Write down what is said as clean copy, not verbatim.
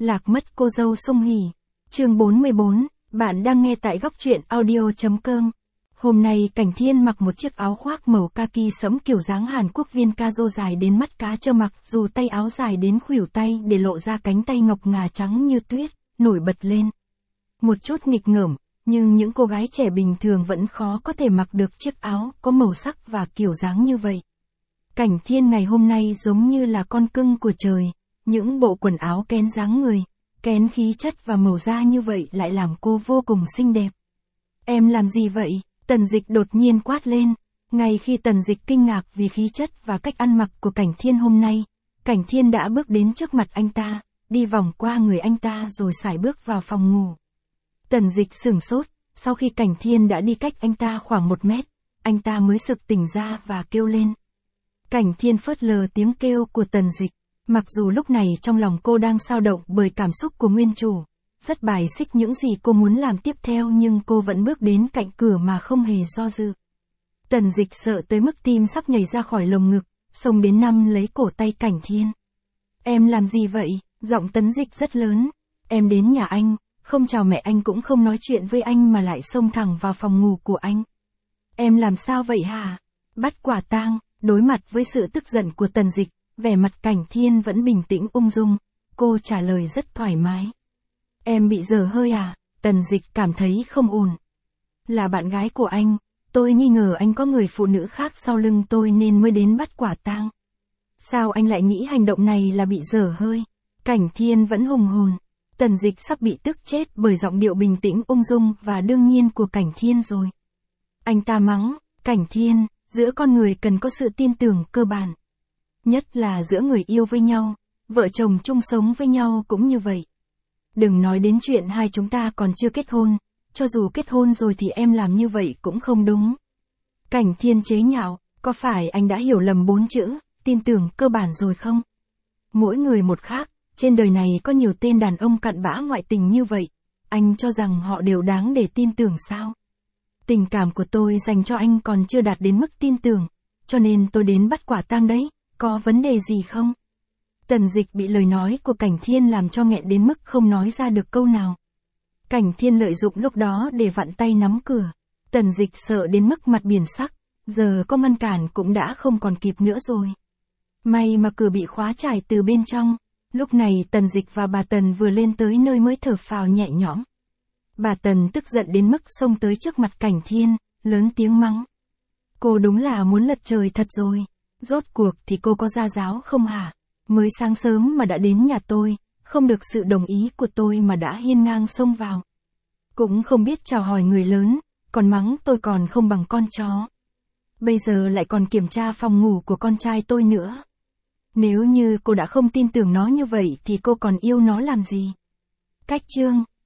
Lạc mất cô dâu Sung Hỉ. Chương 44, bạn đang nghe tại góc truyện audio.com. Hôm nay Cảnh Thiên mặc một chiếc áo khoác màu kaki sẫm kiểu dáng Hàn Quốc viên ca-rô dài đến mắt cá trơ mặc, dù tay áo dài đến khuỷu tay để lộ ra cánh tay ngọc ngà trắng như tuyết, nổi bật lên. Một chút nghịch ngợm, nhưng những cô gái trẻ bình thường vẫn khó có thể mặc được chiếc áo có màu sắc và kiểu dáng như vậy. Cảnh Thiên ngày hôm nay giống như là con cưng của trời, những bộ quần áo kén dáng người, kén khí chất và màu da như vậy lại làm cô vô cùng xinh đẹp. Em làm gì vậy? Tần Dịch đột nhiên quát lên. Ngay khi Tần Dịch kinh ngạc vì khí chất và cách ăn mặc của Cảnh Thiên hôm nay, Cảnh Thiên đã bước đến trước mặt anh ta, đi vòng qua người anh ta rồi sải bước vào phòng ngủ. Tần Dịch sửng sốt, sau khi Cảnh Thiên đã đi cách anh ta khoảng 1 mét, anh ta mới sực tỉnh ra và kêu lên. Cảnh Thiên phớt lờ tiếng kêu của Tần Dịch, mặc dù lúc này trong lòng cô đang xao động bởi cảm xúc của nguyên chủ, rất bài xích những gì cô muốn làm tiếp theo, nhưng cô vẫn bước đến cạnh cửa mà không hề do dự. Tần Dịch sợ tới mức tim sắp nhảy ra khỏi lồng ngực, xông đến nắm lấy cổ tay Cảnh Thiên. Em làm gì vậy? Giọng Tần Dịch rất lớn. Em đến nhà anh, không chào mẹ anh cũng không nói chuyện với anh mà lại xông thẳng vào phòng ngủ của anh. Em làm sao vậy hả? Bắt quả tang. Đối mặt với sự tức giận của Tần Dịch, vẻ mặt Cảnh Thiên vẫn bình tĩnh ung dung, cô trả lời rất thoải mái. Em bị dở hơi à? Tần Dịch cảm thấy không ổn. Là bạn gái của anh, tôi nghi ngờ anh có người phụ nữ khác sau lưng tôi nên mới đến bắt quả tang. Sao anh lại nghĩ hành động này là bị dở hơi? Cảnh Thiên vẫn hùng hồn. Tần Dịch sắp bị tức chết bởi giọng điệu bình tĩnh ung dung và đương nhiên của Cảnh Thiên rồi. Anh ta mắng, Cảnh Thiên, giữa con người cần có sự tin tưởng cơ bản. Nhất là giữa người yêu với nhau, vợ chồng chung sống với nhau cũng như vậy. Đừng nói đến chuyện hai chúng ta còn chưa kết hôn, cho dù kết hôn rồi thì em làm như vậy cũng không đúng. Cảnh Thiên chế nhạo, có phải anh đã hiểu lầm 4 chữ, tin tưởng cơ bản rồi không? Mỗi người một khác, trên đời này có nhiều tên đàn ông cặn bã ngoại tình như vậy, anh cho rằng họ đều đáng để tin tưởng sao? Tình cảm của tôi dành cho anh còn chưa đạt đến mức tin tưởng, cho nên tôi đến bắt quả tang đấy, có vấn đề gì không? Tần Dịch bị lời nói của Cảnh Thiên làm cho nghẹn đến mức không nói ra được câu nào. Cảnh Thiên lợi dụng lúc đó để vặn tay nắm cửa. Tần Dịch sợ đến mức mặt biển sắc, giờ có ngăn cản cũng đã không còn kịp nữa rồi. May mà cửa bị khóa chải từ bên trong. Lúc này Tần Dịch và bà Tần vừa lên tới nơi mới thở phào nhẹ nhõm. Bà Tần tức giận đến mức xông tới trước mặt Cảnh Thiên, lớn tiếng mắng. Cô đúng là muốn lật trời thật rồi. Rốt cuộc thì cô có gia giáo không hả? Mới sáng sớm mà đã đến nhà tôi, không được sự đồng ý của tôi mà đã hiên ngang xông vào. Cũng không biết chào hỏi người lớn, còn mắng tôi còn không bằng con chó. Bây giờ lại còn kiểm tra phòng ngủ của con trai tôi nữa. Nếu như cô đã không tin tưởng nó như vậy thì cô còn yêu nó làm gì? Cách chương.